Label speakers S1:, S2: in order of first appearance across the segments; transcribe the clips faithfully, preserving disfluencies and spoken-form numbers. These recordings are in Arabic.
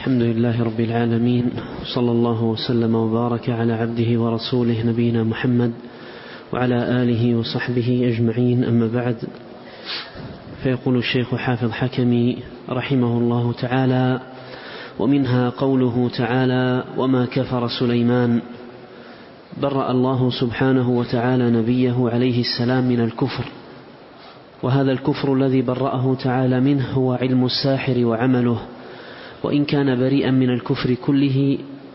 S1: الحمد لله رب العالمين، صلى الله وسلم وبارك على عبده ورسوله نبينا محمد وعلى آله وصحبه أجمعين، أما بعد. فيقول الشيخ حافظ حكمي رحمه الله تعالى: ومنها قوله تعالى: وما كفر سليمان. برأ الله سبحانه وتعالى نبيه عليه السلام من الكفر، وهذا الكفر الذي برأه تعالى منه هو علم الساحر وعمله، وإن كان بريئا من الكفر كله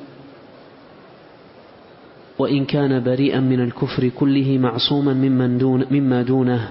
S1: وإن كان بريئا من الكفر كله معصوما ممن دون مما دونه،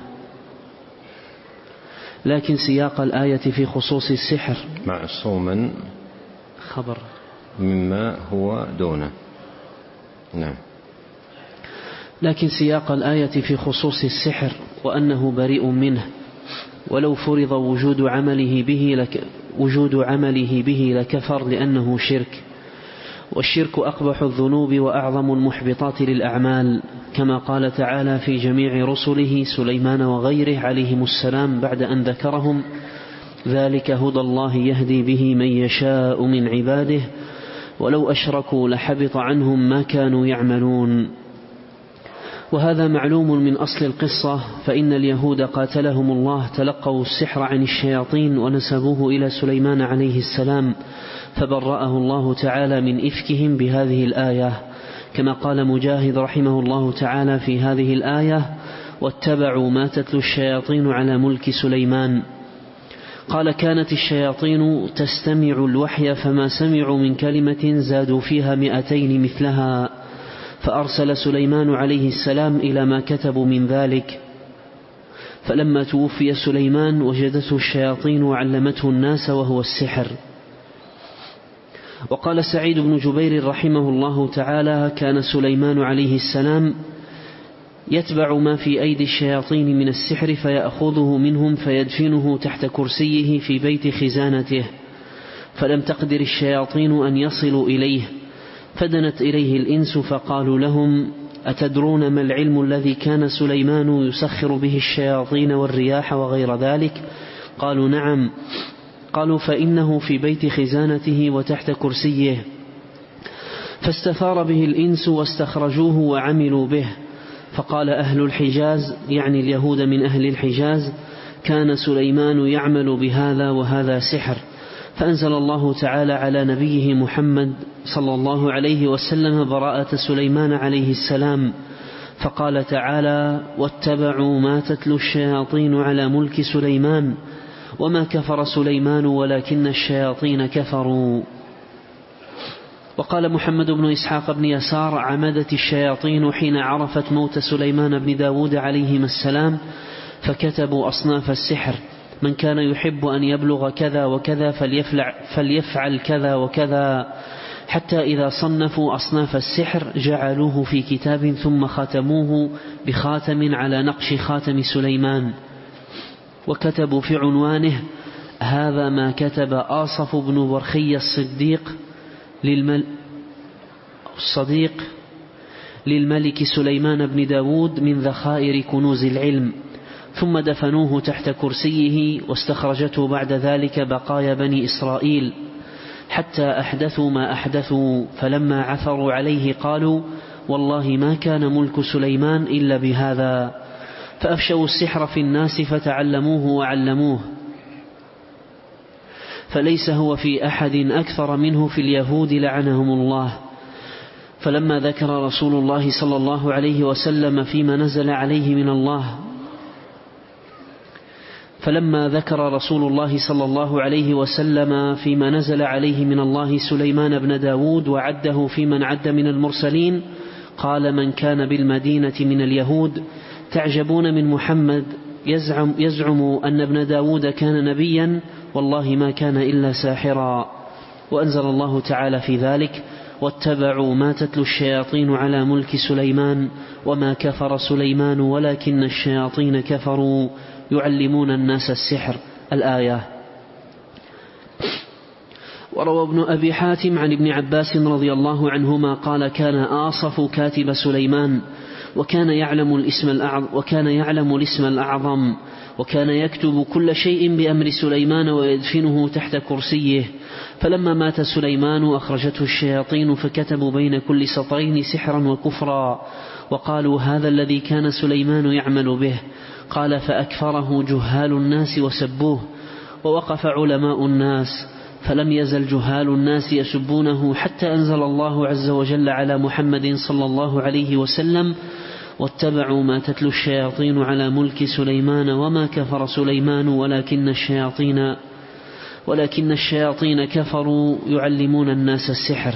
S1: لكن سياق الآية في خصوص السحر
S2: معصوما
S1: خبر
S2: مما هو دونه. نعم.
S1: لكن سياق الآية في خصوص السحر وأنه بريء منه، ولو فرض وجود عمله به لك وجود عمله به لكفر لأنه شرك، والشرك أقبح الذنوب وأعظم المحبطات للأعمال، كما قال تعالى في جميع رسله سليمان وغيره عليهم السلام بعد أن ذكرهم: ذلك هدى الله يهدي به من يشاء من عباده ولو أشركوا لحبط عنهم ما كانوا يعملون. وهذا معلوم من أصل القصة، فإن اليهود قاتلهم الله تلقوا السحر عن الشياطين ونسبوه إلى سليمان عليه السلام، فبرأه الله تعالى من إفكهم بهذه الآية، كما قال مجاهد رحمه الله تعالى في هذه الآية: واتبعوا ما تتلو الشياطين على ملك سليمان. قال: كانت الشياطين تستمع الوحي فما سمعوا من كلمة زادوا فيها مئتين مثلها، فأرسل سليمان عليه السلام إلى ما كتبوا من ذلك. فلما توفي سليمان وجدته الشياطين وعلمته الناس وهو السحر. وقال سعيد بن جبير رحمه الله تعالى: كان سليمان عليه السلام يتبع ما في أيدي الشياطين من السحر فيأخذه منهم فيدفنه تحت كرسيه في بيت خزانته، فلم تقدر الشياطين أن يصلوا إليه، فدنت إليه الإنس فقالوا لهم: أتدرون ما العلم الذي كان سليمان يسخر به الشياطين والرياح وغير ذلك؟ قالوا: نعم. قالوا: فإنه في بيت خزانته وتحت كرسيه. فاستثار به الإنس واستخرجوه وعملوا به. فقال أهل الحجاز، يعني اليهود من أهل الحجاز: كان سليمان يعمل بهذا وهذا سحر. فأنزل الله تعالى على نبيه محمد صلى الله عليه وسلم براءة سليمان عليه السلام، فقال تعالى: واتبعوا ما تتلو الشياطين على ملك سليمان وما كفر سليمان ولكن الشياطين كفروا. وقال محمد بن إسحاق بن يسار: عمدت الشياطين حين عرفت موت سليمان بن داود عليهما السلام فكتبوا أصناف السحر: من كان يحب أن يبلغ كذا وكذا فليفعل, فليفعل كذا وكذا، حتى إذا صنفوا أصناف السحر جعلوه في كتاب ثم ختموه بخاتم على نقش خاتم سليمان، وكتبوا في عنوانه: هذا ما كتب آصف بن ورخي الصديق للمل... الصديق للملك سليمان بن داود من ذخائر كنوز العلم. ثم دفنوه تحت كرسيه، واستخرجته بعد ذلك بقايا بني إسرائيل حتى أحدثوا ما أحدثوا، فلما عثروا عليه قالوا: والله ما كان ملك سليمان إلا بهذا. فأفشوا السحر في الناس فتعلموه وعلموه، فليس هو في أحد أكثر منه في اليهود لعنهم الله. فلما ذكر رسول الله صلى الله عليه وسلم فيما نزل عليه من الله فلما ذكر رسول الله صلى الله عليه وسلم فيما نزل عليه من الله سليمان بن داود وعده في من عد من المرسلين، قال: من كان بالمدينة من اليهود تعجبون من محمد يزعم, يزعم أن ابن داود كان نبيا، والله ما كان إلا ساحرا. وأنزل الله تعالى في ذلك: واتبعوا ما تتلو الشياطين على ملك سليمان وما كفر سليمان ولكن الشياطين كفروا يعلمون الناس السحر، الآية. وروى ابن أبي حاتم عن ابن عباس رضي الله عنهما قال: كان آصف كاتب سليمان، وكان يعلم الاسم الأعظم وكان يعلم الاسم الأعظم وكان يكتب كل شيء بأمر سليمان ويدفنه تحت كرسيه. فلما مات سليمان أخرجته الشياطين فكتبوا بين كل سطرين سحرا وكفرا وقالوا هذا الذي كان سليمان يعمل به. قال فأكفره جهال الناس وسبوه. ووقف علماء الناس فلم يزل جهال الناس يسبونه حتى أنزل الله عز وجل على محمد صلى الله عليه وسلم واتبعوا ما تتلو الشياطين على ملك سليمان وما كفر سليمان ولكن الشياطين ولكن الشياطين كفروا يعلمون الناس السحر.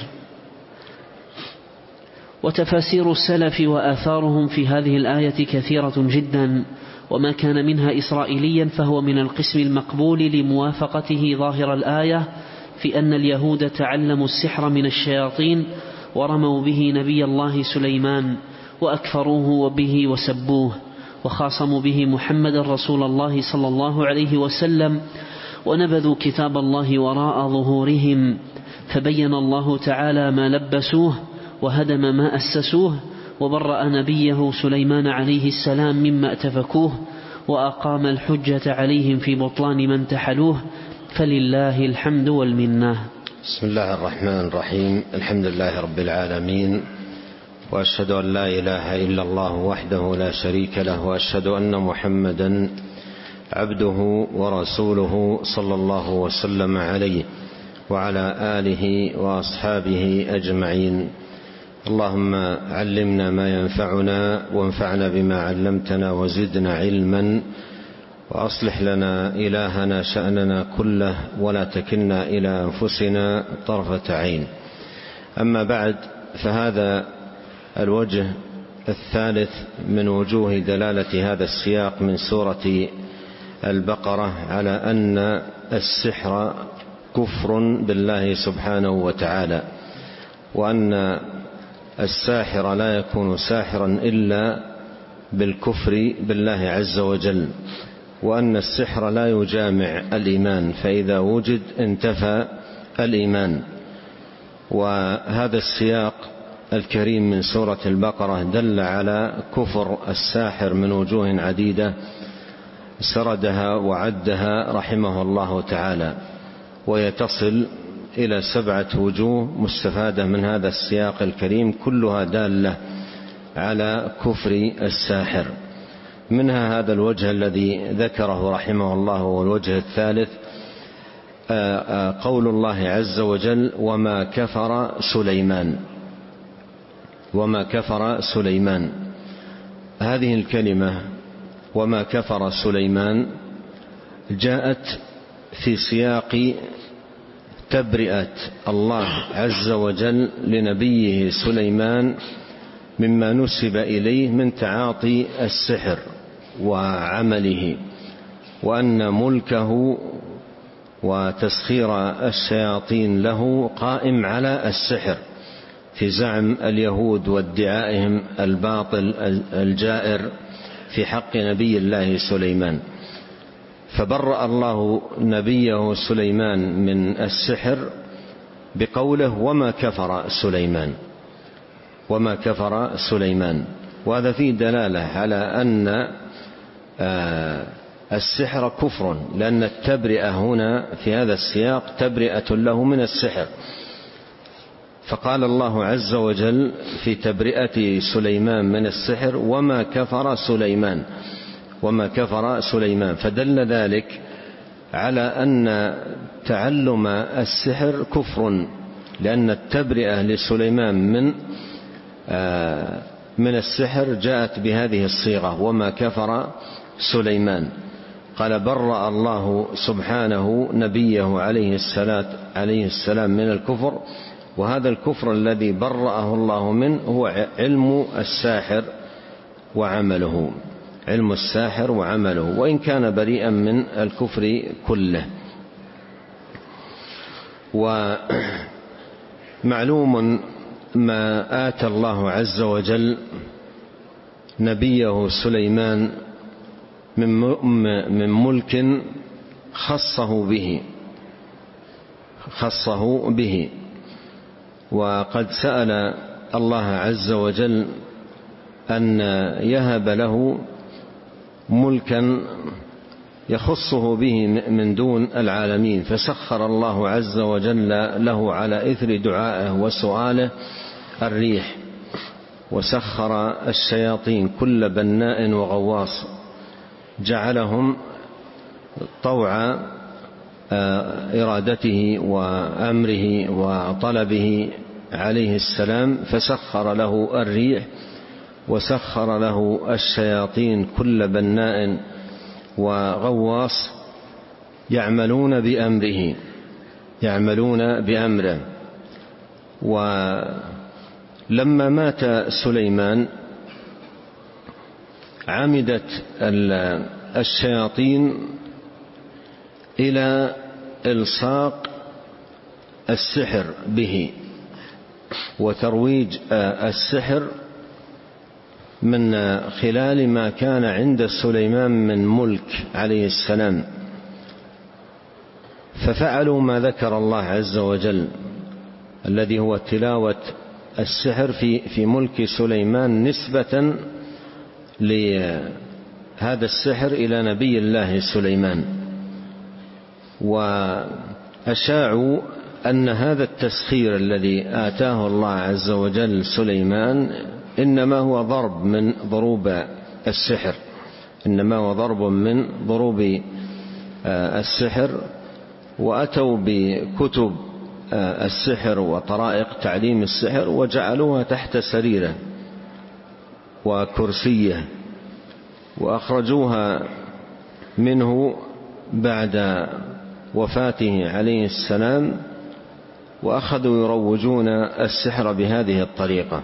S1: وتفاسير السلف وآثارهم في هذه الآية كثيرة جدا، وما كان منها إسرائيليا فهو من القسم المقبول لموافقته ظاهر الآية في أن اليهود تعلموا السحر من الشياطين ورموا به نبي الله سليمان وأكفروه به وسبوه وخاصموا به محمد رسول الله صلى الله عليه وسلم ونبذوا كتاب الله وراء ظهورهم، فبين الله تعالى ما لبسوه وهدم ما أسسوه وبرأ نبيه سليمان عليه السلام مما اتفكوه وأقام الحجة عليهم في بطلان من تحلوه، فلله الحمد والمنة.
S2: بسم الله الرحمن الرحيم. الحمد لله رب العالمين، وأشهد أن لا إله إلا الله وحده لا شريك له، وأشهد أن محمدا عبده ورسوله صلى الله وسلم عليه وعلى آله وأصحابه أجمعين. اللهم علمنا ما ينفعنا وانفعنا بما علمتنا وزدنا علما، وأصلح لنا إلهنا شأننا كله ولا تكلنا إلى أنفسنا طرفة عين. أما بعد، فهذا الوجه الثالث من وجوه دلالة هذا السياق من سورة البقرة على أن السحر كفر بالله سبحانه وتعالى، وأن الساحر لا يكون ساحرا إلا بالكفر بالله عز وجل، وأن السحر لا يجامع الإيمان، فإذا وجد انتفى الإيمان. وهذا السياق الكريم من سورة البقرة دل على كفر الساحر من وجوه عديدة سردها وعدها رحمه الله تعالى، ويتصل إلى سبعة وجوه مستفادة من هذا السياق الكريم، كلها دالة على كفر الساحر. منها هذا الوجه الذي ذكره رحمه الله، والوجه الثالث قول الله عز وجل وما كفر سليمان. وما كفر سليمان، هذه الكلمة وما كفر سليمان جاءت في سياق تبرئة الله عز وجل لنبيه سليمان مما نسب إليه من تعاطي السحر وعمله، وأن ملكه وتسخير الشياطين له قائم على السحر في زعم اليهود وادعائهم الباطل الجائر في حق نبي الله سليمان. فبرأ الله نبيه سليمان من السحر بقوله وما كفر سليمان. وما كفر سليمان، وهذا فيه دلالة على أن السحر كفر، لأن التبرئة هنا في هذا السياق تبرئة له من السحر. فقال الله عز وجل في تبرئة سليمان من السحر وما كفر سليمان. وما كفر سليمان، فدل ذلك على أن تعلم السحر كفر، لأن التبرئة لسليمان من من السحر جاءت بهذه الصيغة وما كفر سليمان. قال برأ الله سبحانه نبيه عليه السلام عليه السلام من الكفر، وهذا الكفر الذي برأه الله منه هو علم الساحر وعمله، علم الساحر وعمله، وإن كان بريئا من الكفر كله. ومعلوم ما آتى الله عز وجل نبيه سليمان من ملك خصه به خصه به وقد سأل الله عز وجل أن يهب له ملكا يخصه به من دون العالمين، فسخر الله عز وجل له على إثر دعائه وسؤاله الريح، وسخر الشياطين كل بناء وغواص، جعلهم طوع إرادته وأمره وطلبه عليه السلام، فسخر له الريح وسخر له الشياطين كل بناء وغواص يعملون بأمره يعملون بأمره. ولما مات سليمان عمدت الشياطين إلى إلصاق السحر به وترويج السحر من خلال ما كان عند سليمان من ملك عليه السلام، ففعلوا ما ذكر الله عز وجل الذي هو تلاوة السحر في في ملك سليمان نسبة لهذا السحر إلى نبي الله سليمان، وأشاعوا أن هذا التسخير الذي آتاه الله عز وجل سليمان إنما هو ضرب من ضروب السحر إنما هو ضرب من ضروب السحر، وأتوا بكتب السحر وطرائق تعليم السحر وجعلوها تحت سريره وكرسيه، وأخرجوها منه بعد وفاته عليه السلام، وأخذوا يروجون السحر بهذه الطريقة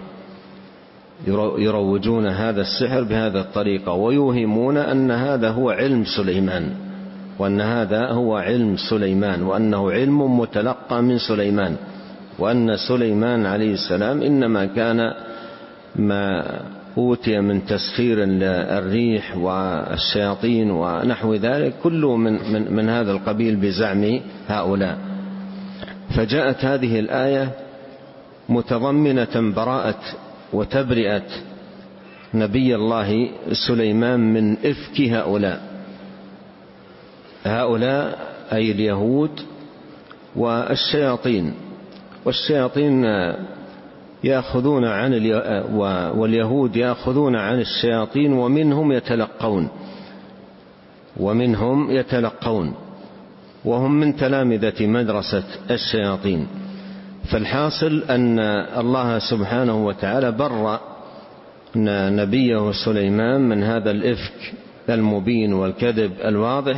S2: يروجون هذا السحر بهذه الطريقة ويوهمون أن هذا هو علم سليمان وأن هذا هو علم سليمان وأنه علم متلقى من سليمان، وأن سليمان عليه السلام إنما كان ما أوتي من تسخير الريح والشياطين ونحو ذلك كله من, من, من هذا القبيل بزعم هؤلاء. فجاءت هذه الآية متضمنة براءة وتبرئة نبي الله سليمان من إفك هؤلاء هؤلاء أي اليهود والشياطين والشياطين يأخذون عن واليهود يأخذون عن الشياطين ومنهم يتلقون ومنهم يتلقون وهم من تلامذة مدرسة الشياطين. فالحاصل أن الله سبحانه وتعالى برأ نبيه سليمان من هذا الإفك المبين والكذب الواضح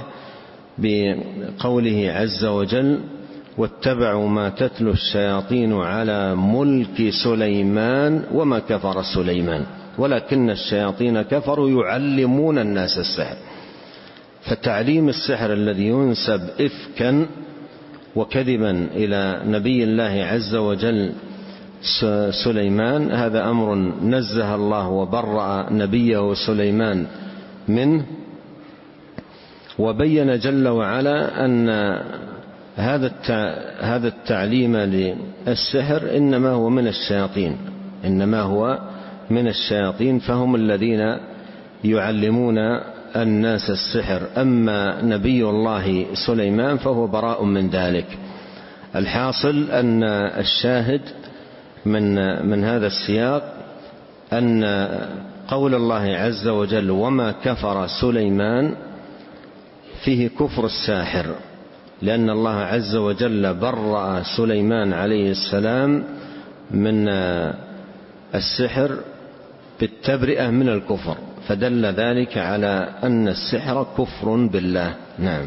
S2: بقوله عز وجل: واتبعوا ما تتلو الشياطين على ملك سليمان وما كفر سليمان ولكن الشياطين كفروا يعلمون الناس السحر. فتعليم السحر الذي ينسب إفكا وكذبا إلى نبي الله عز وجل سليمان هذا أمر نزه الله وبرأ نبيه سليمان منه، وبين جل وعلا أن هذا هذا التعليم للسحر إنما هو من الشياطين إنما هو من الشياطين فهم الذين يعلمون الناس السحر. أما نبي الله سليمان فهو براء من ذلك. الحاصل أن الشاهد من من هذا السياق أن قول الله عز وجل وما كفر سليمان فيه كفر الساحر، لأن الله عز وجل برأ سليمان عليه السلام من السحر بالتبرئة من الكفر، فدل ذلك على أن السحر كفر بالله. نعم.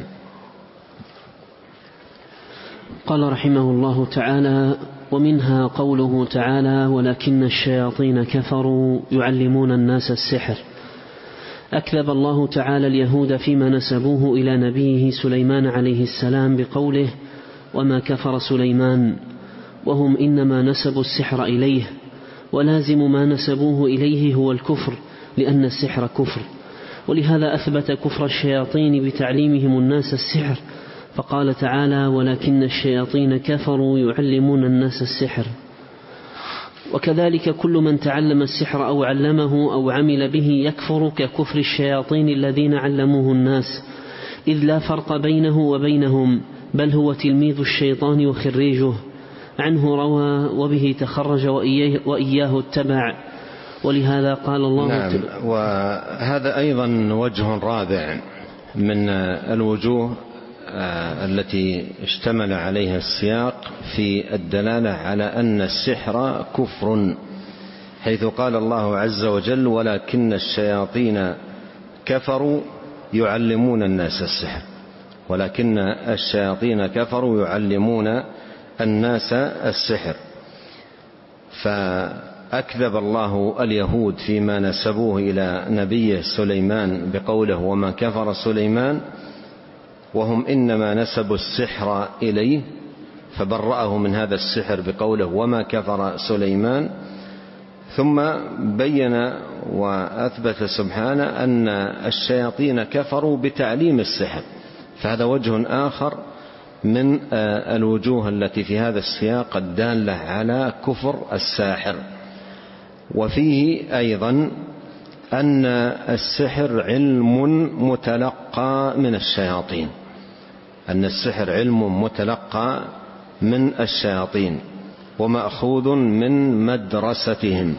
S1: قال رحمه الله تعالى: ومنها قوله تعالى: ولكن الشياطين كفروا يعلمون الناس السحر. أكذب الله تعالى اليهود فيما نسبوه إلى نبيه سليمان عليه السلام بقوله: وما كفر سليمان، وهم إنما نسبوا السحر إليه، ولازم ما نسبوه إليه هو الكفر، لأن السحر كفر. ولهذا أثبت كفر الشياطين بتعليمهم الناس السحر، فقال تعالى: ولكن الشياطين كفروا يعلمون الناس السحر. وكذلك كل من تعلم السحر أو علمه أو عمل به يكفر ككفر الشياطين الذين علموه الناس، إذ لا فرق بينه وبينهم، بل هو تلميذ الشيطان وخريجه، عنه روى وبه تخرج وإياه, وإياه اتبع. ولهذا قال الله
S2: نعم. وهذا أيضا وجه رابع من الوجوه التي اشتمل عليها السياق في الدلالة على أن السحر كفر، حيث قال الله عز وجل: ولكن الشياطين كفروا يعلمون الناس السحر. ولكن الشياطين كفروا يعلمون الناس السحر. فأكذب الله اليهود فيما نسبوه إلى نبيه سليمان بقوله: وما كفر سليمان، وهم إنما نسبوا السحر إليه، فبرأه من هذا السحر بقوله: وما كفر سليمان. ثم بين وأثبت سبحانه أن الشياطين كفروا بتعليم السحر، فهذا وجه آخر من الوجوه التي في هذا السياق الدالة على كفر الساحر. وفيه أيضا أن السحر علم متلقى من الشياطين، أن السحر علم متلقى من الشياطين ومأخوذ من مدرستهم.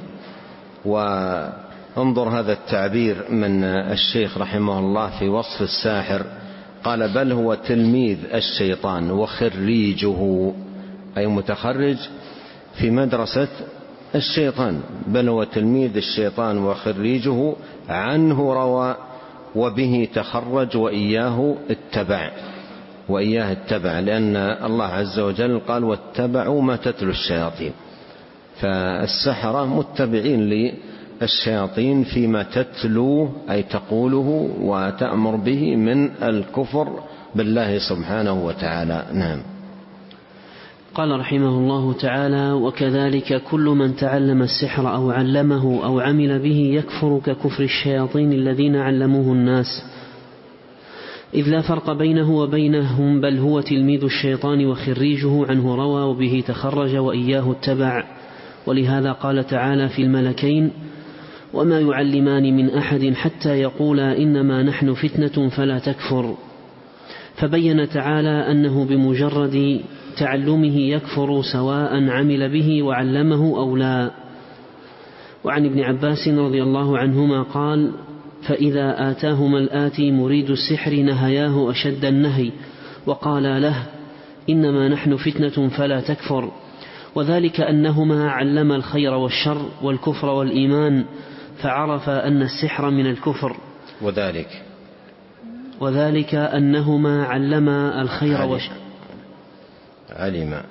S2: وانظر هذا التعبير من الشيخ رحمه الله في وصف الساحر، قال: بل هو تلميذ الشيطان وخريجه، أي متخرج في مدرسة الشيطان، بل هو تلميذ الشيطان وخريجه، عنه روى وبه تخرج وإياه اتبع. وإياه اتبع لأن الله عز وجل قال: واتبعوا ما تتلو الشياطين. فالسحرة متبعين للشياطين فيما تتلو أي تقوله وتأمر به من الكفر بالله سبحانه وتعالى. نعم.
S1: قال رحمه الله تعالى: وكذلك كل من تعلم السحر أو علمه أو عمل به يكفر ككفر الشياطين الذين علموه الناس، إذ لا فرق بينه وبينهم، بل هو تلميذ الشيطان وخريجه، عنه روى وبه تخرج وإياه اتبع. ولهذا قال تعالى في الملكين: وما يعلمان من أحد حتى يقولا إنما نحن فتنة فلا تكفر. فبين تعالى أنه بمجرد تعلمه يكفر سواء عمل به وعلمه أو لا. وعن ابن عباس رضي الله عنهما قال: فإذا آتاهما الآتي مريد السحر نهياه أشد النهي، وقال له: إنما نحن فتنة فلا تكفر. وذلك أنهما علم الخير والشر والكفر والإيمان، فعرف أن السحر من الكفر.
S2: وذلك
S1: وذلك أنهما علم الخير والشر
S2: علم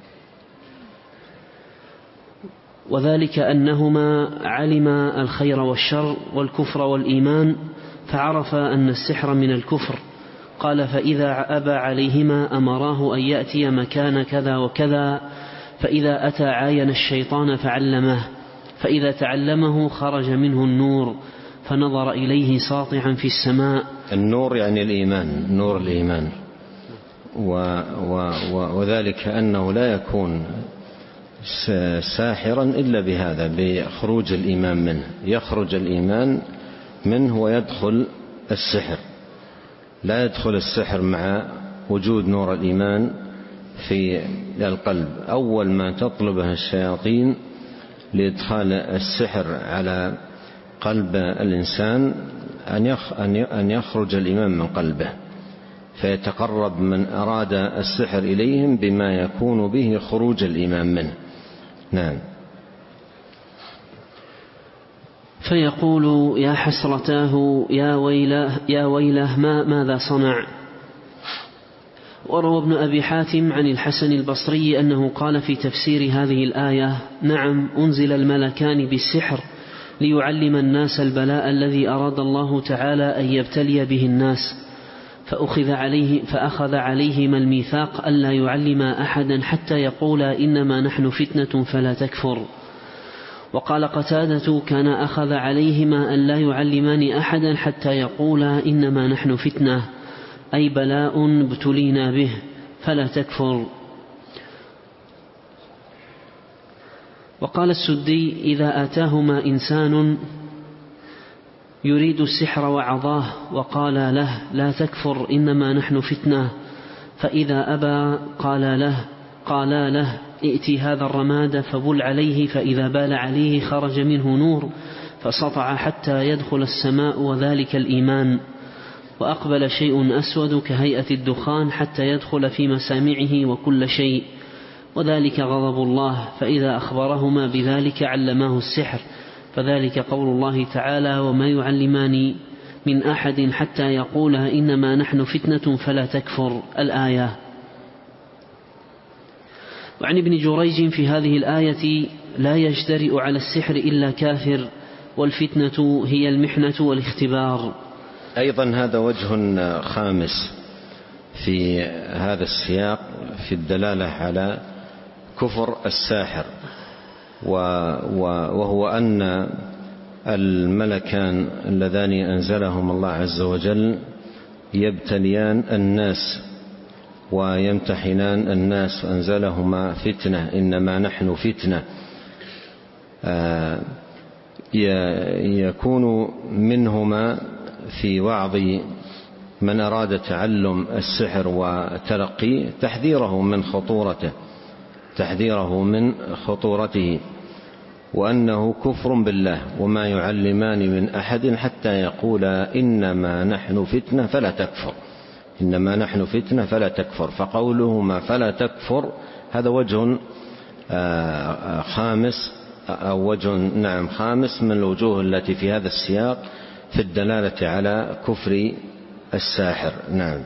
S1: وذلك أنهما علم الخير والشر والكفر والإيمان، فعرف أن السحر من الكفر. قال: فإذا أبى عليهما أمراه أن يأتي مكان كذا وكذا، فإذا أتى عاين الشيطان فعلمه، فإذا تعلمه خرج منه النور، فنظر إليه ساطعا في السماء.
S2: النور يعني الإيمان، نور الإيمان. و و و وذلك أنه لا يكون ساحرا إلا بهذا، بخروج الإيمان منه، يخرج الإيمان منه ويدخل السحر. لا يدخل السحر مع وجود نور الإيمان في القلب. أول ما تطلبها الشياطين لإدخال السحر على قلب الإنسان أن يخرج الإيمان من قلبه، فيتقرب من أراد السحر إليهم بما يكون به خروج الإيمان منه. نعم.
S1: فيقول: يا حسرتاه يا ويله, يا ويله ما ماذا صنع. وروى ابن أبي حاتم عن الحسن البصري أنه قال في تفسير هذه الآية: نعم، أنزل الملكان بالسحر ليعلم الناس البلاء الذي أراد الله تعالى أن يبتلي به الناس، فأخذ عليه فأخذ عليهما الميثاق ألا يعلما أحدا حتى يقولا إنما نحن فتنة فلا تكفر. وقال قتادة: كان أخذ عليهما أن لا يعلمان أحدا حتى يقولا إنما نحن فتنة، أي بلاء ابتلينا به فلا تكفر. وقال السدي: إذا آتاهما إنسان يريد السحر وعظاه وقال له: لا تكفر إنما نحن فتنة، فإذا أبى قال له قالا له: ائت هذا الرماد فبل عليه، فإذا بال عليه خرج منه نور فسطع حتى يدخل السماء، وذلك الإيمان. وأقبل شيء أسود كهيئة الدخان حتى يدخل في مسامعه وكل شيء، وذلك غضب الله، فإذا أخبرهما بذلك علماه السحر، فذلك قول الله تعالى: وما يعلمان من أحد حتى يقولا إنما نحن فتنة فلا تكفر، الآية. وعن ابن جريج في هذه الآية: لا يجترئ على السحر إلا كافر، والفتنة هي المحنة والاختبار.
S2: أيضا هذا وجه خامس في هذا السياق في الدلالة على كفر الساحر، وهو أن الملكان اللذان أنزلهم الله عز وجل يبتليان الناس ويمتحنان الناس، وأنزلهما فتنة، إنما نحن فتنة. يكون منهما في وعظ من أراد تعلم السحر وتلقيه تحذيره من خطورته تحذيره من خطورته وأنه كفر بالله، وما يعلمان من أحد حتى يقولا إنما نحن فتنة فلا تكفر، إنما نحن فتنة فلا تكفر. فقولهما فلا تكفر هذا وجه خامس أو وجه نعم خامس من الوجوه التي في هذا السياق في الدلالة على كفر الساحر. نعم.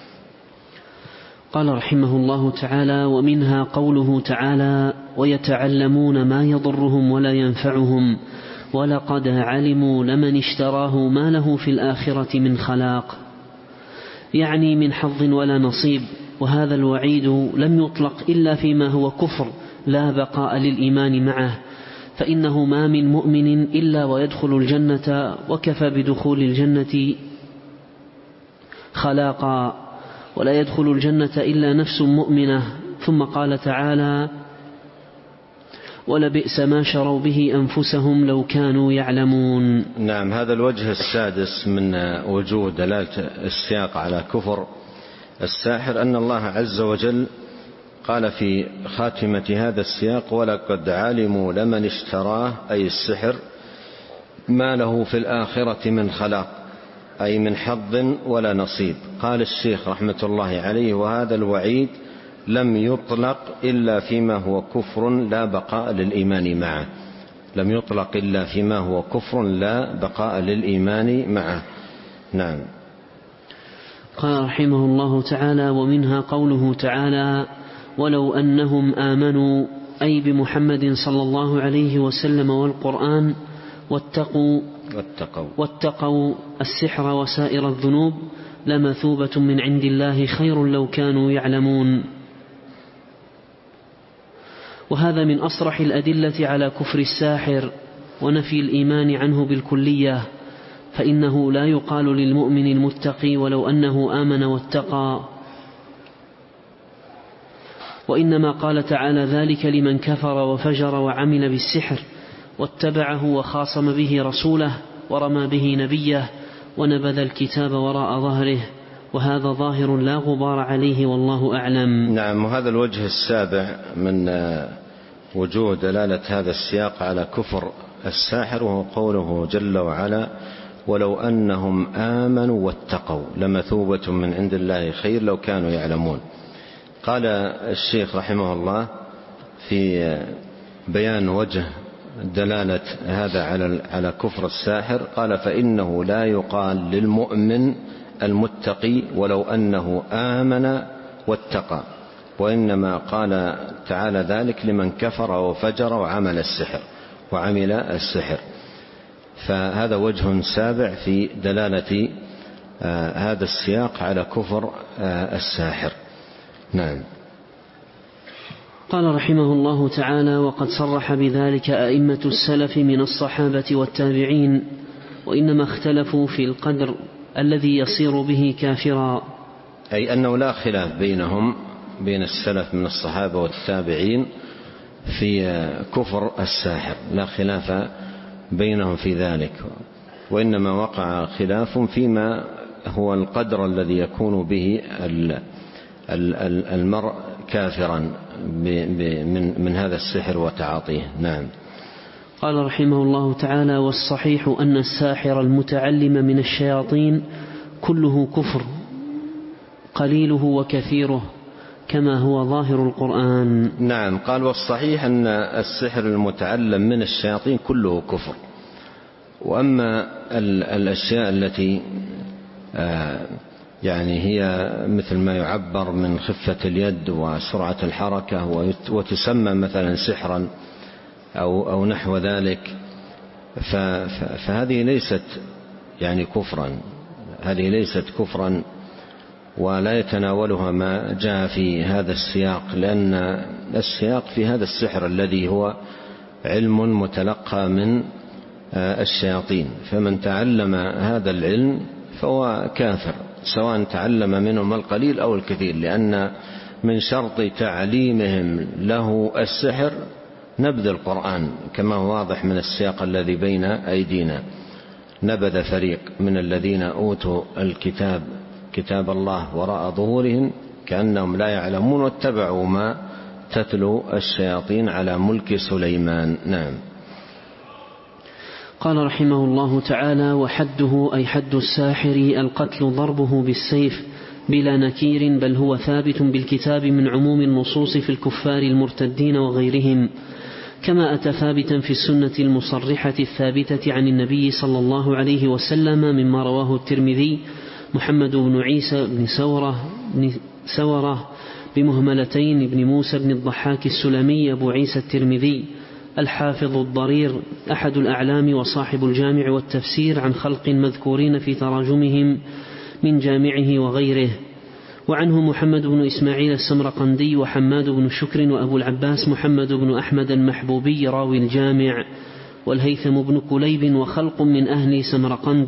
S1: قال رحمه الله تعالى: ومنها قوله تعالى: ويتعلمون ما يضرهم ولا ينفعهم ولقد علموا لمن اشتراه ما له في الآخرة من خلاق، يعني من حظ ولا نصيب. وهذا الوعيد لم يطلق إلا فيما هو كفر لا بقاء للإيمان معه، فإنه ما من مؤمن إلا ويدخل الجنة، وكفى بدخول الجنة خلاقا، ولا يدخل الجنة إلا نفس مؤمنة. ثم قال تعالى: ولبئس ما شروا به أنفسهم لو كانوا يعلمون.
S2: نعم. هذا الوجه السادس من وجوه دلالة السياق على كفر الساحر أن الله عز وجل قال في خاتمة هذا السياق: ولقد علموا لمن اشتراه، أي السحر، ما له في الآخرة من خلاق، أي من حظ ولا نصيب. قال الشيخ رحمة الله عليه: وهذا الوعيد لم يطلق إلا فيما هو كفر لا بقاء للإيمان معه، لم يطلق إلا فيما هو كفر لا بقاء للإيمان معه. نعم.
S1: قال رحمه الله تعالى: ومنها قوله تعالى: ولو أنهم آمنوا، أي بمحمد صلى الله عليه وسلم والقرآن، واتقوا
S2: واتقوا,
S1: واتقوا السحر وسائر الذنوب لمثوبة من عند الله خير لو كانوا يعلمون. وهذا من أصرح الأدلة على كفر الساحر ونفي الإيمان عنه بالكلية، فإنه لا يقال للمؤمن المتقي ولو أنه آمن واتقى، وإنما قال تعالى ذلك لمن كفر وفجر وعمل بالسحر واتبعه وخاصم به رسوله ورمى به نبيه ونبذ الكتاب وراء ظهره، وهذا ظاهر لا غبار عليه والله أعلم.
S2: نعم. وهذا الوجه السابع من وجوه دلالة هذا السياق على كفر الساحر وهو قوله جل وعلا: ولو أنهم آمنوا واتقوا لمثوبة من عند الله خير لو كانوا يعلمون. قال الشيخ رحمه الله في بيان وجه دلالة هذا على على كفر الساحر، قال: فإنه لا يقال للمؤمن المتقي ولو أنه آمن واتقى، وإنما قال تعالى ذلك لمن كفر وفجر وعمل السحر وعمل السحر. فهذا وجه سابع في دلالة آه هذا السياق على كفر آه الساحر. نعم.
S1: قال رحمه الله تعالى: وقد صرح بذلك أئمة السلف من الصحابة والتابعين، وإنما اختلفوا في القدر الذي يصير به كافرا،
S2: أي أنه لا خلاف بينهم بين السلف من الصحابة والتابعين في كفر الساحر، لا خلاف بينهم في ذلك، وإنما وقع خلاف فيما هو القدر الذي يكون به المرء كافرا من هذا السحر وتعاطيه. نعم.
S1: قال رحمه الله تعالى: والصحيح أن الساحر المتعلم من الشياطين كله كفر قليله وكثيره كما هو ظاهر القرآن.
S2: نعم. قال: والصحيح أن السحر المتعلم من الشياطين كله كفر، وأما الأشياء التي يعني هي مثل ما يعبر من خفة اليد وسرعة الحركة وتسمى مثلا سحرا أو, أو نحو ذلك، فهذه ليست يعني كفرا، هذه ليست كفرا ولا يتناولها ما جاء في هذا السياق، لأن السياق في هذا السحر الذي هو علم متلقى من الشياطين، فمن تعلم هذا العلم فهو كافر سواء تعلم منهم القليل أو الكثير، لأن من شرط تعليمهم له السحر نبذ القرآن كما هو واضح من السياق الذي بين أيدينا: نبذ فريق من الذين أوتوا الكتاب كتاب الله وراء ظهورهم كأنهم لا يعلمون واتبعوا ما تتلو الشياطين على ملك سليمان. نعم.
S1: قال رحمه الله تعالى: وحده أي حد الساحر القتل ضربه بالسيف بلا نكير، بل هو ثابت بالكتاب من عموم النصوص في الكفار المرتدين وغيرهم، كما أتى ثابتا في السنة المصرحة الثابتة عن النبي صلى الله عليه وسلم مما رواه الترمذي محمد بن عيسى بن سورة, بن سورة بمهملتين بن موسى بن الضحاك السلمي أبو عيسى الترمذي الحافظ الضرير أحد الأعلام وصاحب الجامع والتفسير عن خلق مذكورين في تراجمهم من جامعه وغيره. وعنه محمد بن إسماعيل السمرقندي وحماد بن شكر وأبو العباس محمد بن أحمد المحبوبي راوي الجامع، والهيثم بن كليب وخلق من أهل سمرقند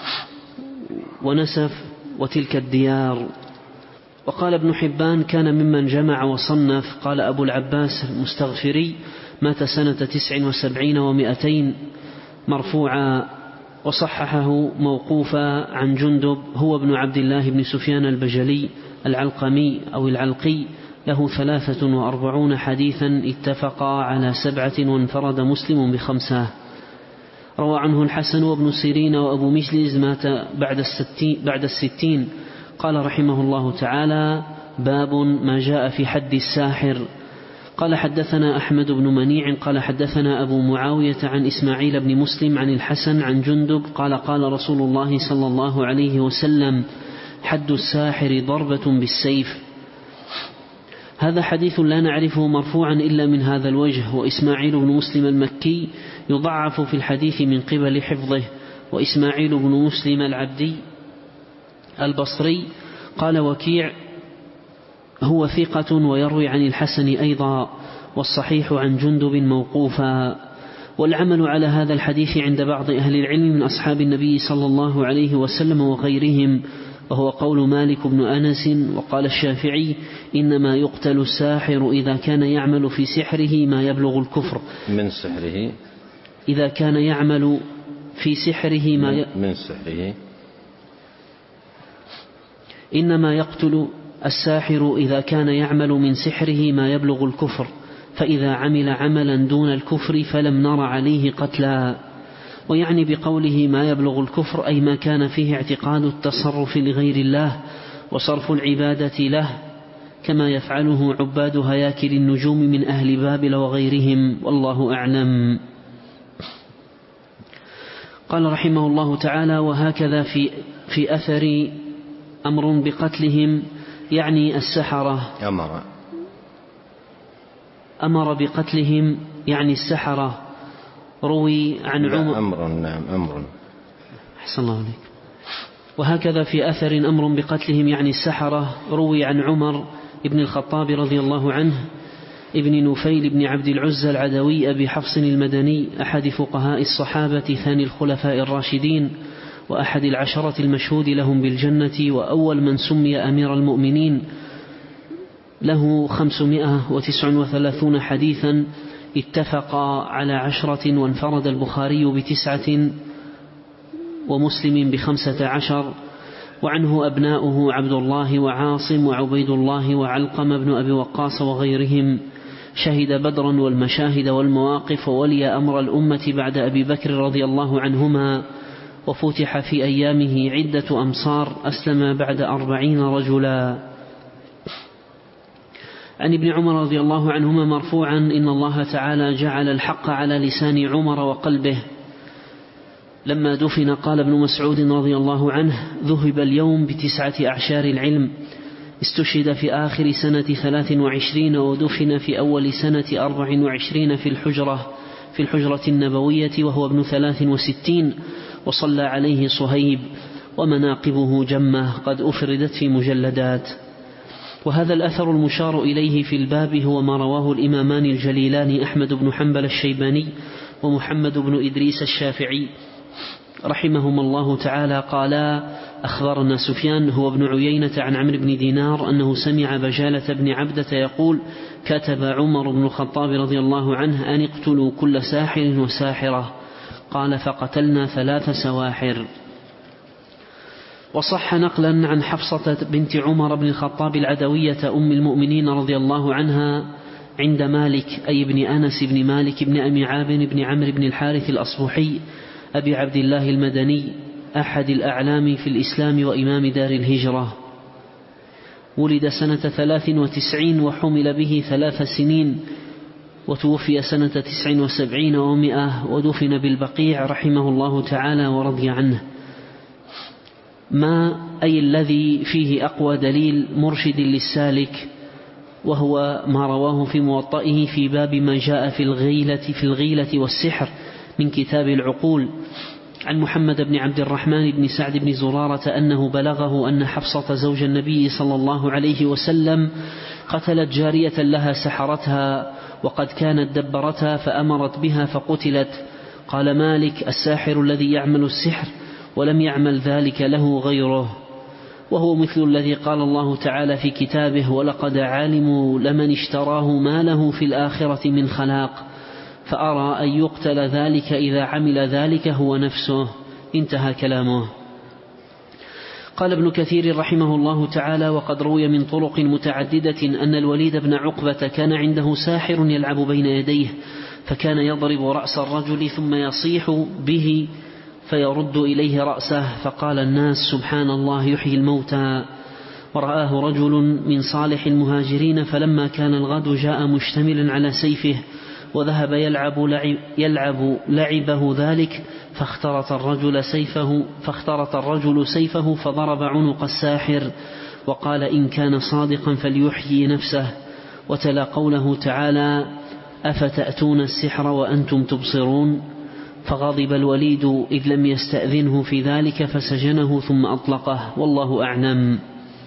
S1: ونسف وتلك الديار. وقال ابن حبان: كان ممن جمع وصنف. قال أبو العباس المستغفري: مات سنة تسع وسبعين ومائتين مرفوعا، وصححه موقوفا عن جندب هو ابن عبد الله بن سفيان البجلي العلقمي أو العلقي، له ثلاثة وأربعون حديثا اتفقا على سبعة وانفرد مسلم بخمسة. روى عنه الحسن وابن سيرين وأبو مجلز مات بعد الستين, بعد الستين. قال رحمه الله تعالى: باب ما جاء في حد الساحر. قال حدثنا أحمد بن منيع قال حدثنا أبو معاوية عن إسماعيل بن مسلم عن الحسن عن جندب قال قال رسول الله صلى الله عليه وسلم: حد الساحر ضربة بالسيف. هذا حديث لا نعرفه مرفوعا إلا من هذا الوجه، وإسماعيل بن مسلم المكي يضعف في الحديث من قبل حفظه. وإسماعيل بن مسلم العبدي البصري قال وكيع هو ثقة ويروي عن الحسن أيضا، والصحيح عن جندب موقوفا. والعمل على هذا الحديث عند بعض أهل العلم من أصحاب النبي صلى الله عليه وسلم وغيرهم، وهو قول مالك بن أنس. وقال الشافعي: إنما يقتل الساحر إذا كان يعمل في سحره ما يبلغ الكفر.
S2: من سحره
S1: إذا كان يعمل في سحره ما ي...
S2: من سحره
S1: إنما يقتل الساحر إذا كان يعمل من سحره ما يبلغ الكفر، فإذا عمل عملا دون الكفر فلم نر عليه قتلا. ويعني بقوله ما يبلغ الكفر أي ما كان فيه اعتقاد التصرف لغير الله وصرف العبادة له، كما يفعله عباد هياكل النجوم من أهل بابل وغيرهم، والله أعلم. قال رحمه الله تعالى: وهكذا في, في أثر أمر بقتلهم، يعني السحرة.
S2: أمر
S1: أمر بقتلهم يعني السحرة. روي عن عمر
S2: أمر نعم أمر
S1: أحسن الله عليك. وهكذا في أثر أمر بقتلهم يعني السحرة، روي عن عمر ابن الخطاب رضي الله عنه ابن نفيل بن عبد العزى العدوي أبي حفص المدني أحد فقهاء الصحابة ثاني الخلفاء الراشدين وأحد العشرة المشهود لهم بالجنة، وأول من سمي أمير المؤمنين، له خمسمائة وتسعة وثلاثون حديثا، اتفق على عشرة، وانفرد البخاري بتسعة ومسلم بخمسة عشر، وعنه أبناؤه عبد الله وعاصم وعبيد الله وعلقم بن أبي وقاص وغيرهم. شهد بدرا والمشاهد والمواقف، وولي أمر الأمة بعد أبي بكر رضي الله عنهما، وفتح في أيامه عدة أمصار، أسلم بعد أربعين رجلا. عن ابن عمر رضي الله عنهما مرفوعا: إن الله تعالى جعل الحق على لسان عمر وقلبه. لما دفن قال ابن مسعود رضي الله عنه: ذهب اليوم بتسعة أعشار العلم. استشهد في آخر سنة ثلاث وعشرين، ودفن في أول سنة أربع وعشرين في الحجرة في الحجرة النبوية، وهو ابن ثلاث وستين، وصلى عليه صهيب. ومناقبه جمة قد أفردت في مجلدات. وهذا الأثر المشار إليه في الباب هو ما رواه الإمامان الجليلان أحمد بن حنبل الشيباني ومحمد بن إدريس الشافعي رحمهما الله تعالى قالا: أخبرنا سفيان هو ابن عيينة عن عمرو بن دينار أنه سمع بجالة بن عبدة يقول: كتب عمر بن الخطاب رضي الله عنه أن اقتلوا كل ساحر وساحرة. قال: فقتلنا ثلاث سواحر. وصح نقلا عن حفصة بنت عمر بن الخطاب العدوية أم المؤمنين رضي الله عنها عند مالك، أي ابن أنس بن مالك بن أبي عامر بن عمرو بن الحارث الأصبحي أبي عبد الله المدني، أحد الأعلام في الإسلام وإمام دار الهجرة. ولد سنة ثلاث وتسعين، وحمل به ثلاث سنين، وتوفي سنة تسع وسبعين ومئة، ودفن بالبقيع رحمه الله تعالى ورضي عنه. ما أي الذي فيه أقوى دليل مرشد للسالك، وهو ما رواه في موطئه في باب ما جاء في الغيلة, في الغيلة والسحر من كتاب العقول، عن محمد بن عبد الرحمن بن سعد بن زرارة أنه بلغه أن حفصة زوج النبي صلى الله عليه وسلم قتلت جارية لها سحرتها، وقد كانت دبرتها فأمرت بها فقتلت. قال مالك: الساحر الذي يعمل السحر ولم يعمل ذلك له غيره، وهو مثل الذي قال الله تعالى في كتابه: ولقد علموا لمن اشتراه ما له في الآخرة من خلاق، فأرى أن يقتل ذلك إذا عمل ذلك هو نفسه. انتهى كلامه. قال ابن كثير رحمه الله تعالى: وقد روي من طرق متعددة أن الوليد بن عقبة كان عنده ساحر يلعب بين يديه، فكان يضرب رأس الرجل ثم يصيح به فيرد إليه رأسه، فقال الناس: سبحان الله يحيي الموتى. ورآه رجل من صالح المهاجرين، فلما كان الغد جاء مشتملا على سيفه، وذهب يلعب, لعب يلعب لعبه ذلك، فاخترط الرجل سيفه فاخترط الرجل سيفه فضرب عنق الساحر، وقال: إن كان صادقا فليحيي نفسه. وتلا قوله تعالى: أفتأتون السحر وأنتم تبصرون. فغضب الوليد إذ لم يستأذنه في ذلك، فسجنه ثم أطلقه، والله أعلم.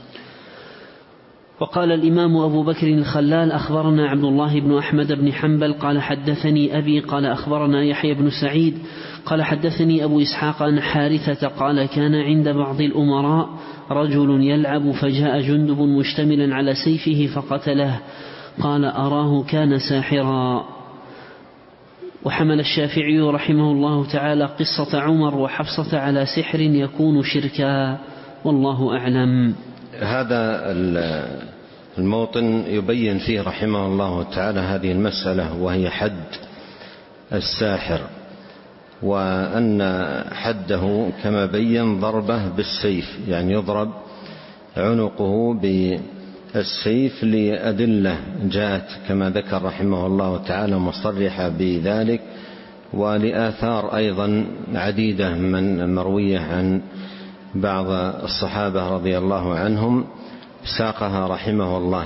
S1: وقال الإمام أبو بكر الخلال: أخبرنا عبد الله بن أحمد بن حنبل قال حدثني أبي قال أخبرنا يحيى بن سعيد قال حدثني أبو إسحاق عن حارثة قال: كان عند بعض الأمراء رجل يلعب، فجاء جندب مشتملا على سيفه فقتله. قال: أراه كان ساحرا. وحمل الشافعي رحمه الله تعالى قصة عمر وحفصة على سحر يكون شركا، والله أعلم.
S2: هذا الموطن يبين فيه رحمه الله تعالى هذه المسألة، وهي حد الساحر، وأن حده كما بين ضربه بالسيف، يعني يضرب عنقه بالسيف لأدلة جاءت كما ذكر رحمه الله تعالى مصرحة بذلك، ولآثار أيضا عديدة من مروية عن بعض الصحابة رضي الله عنهم ساقها رحمه الله.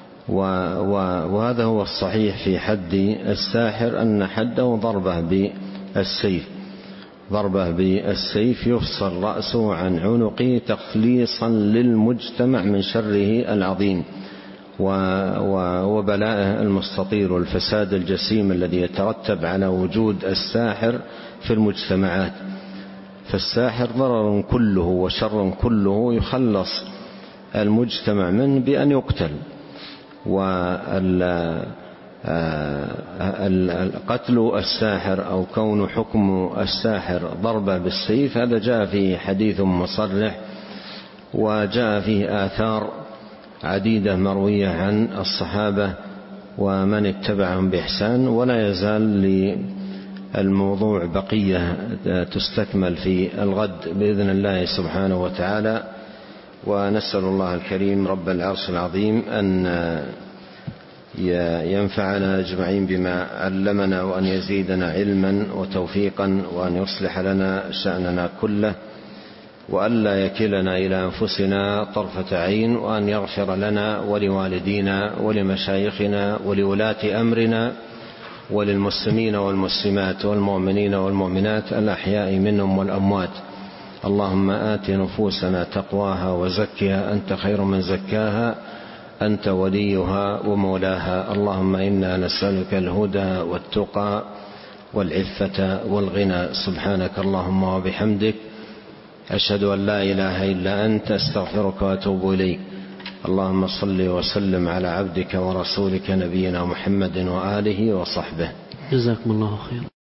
S2: وهذا هو الصحيح في حد الساحر، أن حده ضربه بالسيف ضربه بالسيف يفصل رأسه عن عنقه تخليصا للمجتمع من شره العظيم وبلائه المستطير والفساد الجسيم الذي يترتب على وجود الساحر في المجتمعات. فالساحر ضرر كله وشر كله يخلص المجتمع منه بأن يقتل، وقتل الساحر أو كون حكم الساحر ضربة بالسيف هذا جاء فيه حديث مصرح، وجاء فيه آثار عديدة مروية عن الصحابة ومن اتبعهم بإحسان، ولا يزال للموضوع بقية تستكمل في الغد بإذن الله سبحانه وتعالى. ونسأل الله الكريم رب العرش العظيم أن ينفعنا أجمعين بما علمنا، وأن يزيدنا علما وتوفيقا، وأن يصلح لنا شأننا كله، وأن لا يكلنا إلى أنفسنا طرفة عين، وأن يغفر لنا ولوالدينا ولمشايخنا ولولاة أمرنا وللمسلمين والمسلمات والمؤمنين والمؤمنات الأحياء منهم والأموات. اللهم آت نفوسنا تقواها وزكها أنت خير من زكاها أنت وليها ومولاها. اللهم إنا نسألك الهدى والتقى والعفة والغنى. سبحانك اللهم وبحمدك، أشهد أن لا إله إلا أنت، أستغفرك وأتوب إليك. اللهم صل وسلم على عبدك ورسولك نبينا محمد وآله وصحبه.
S1: جزاكم الله خيرا.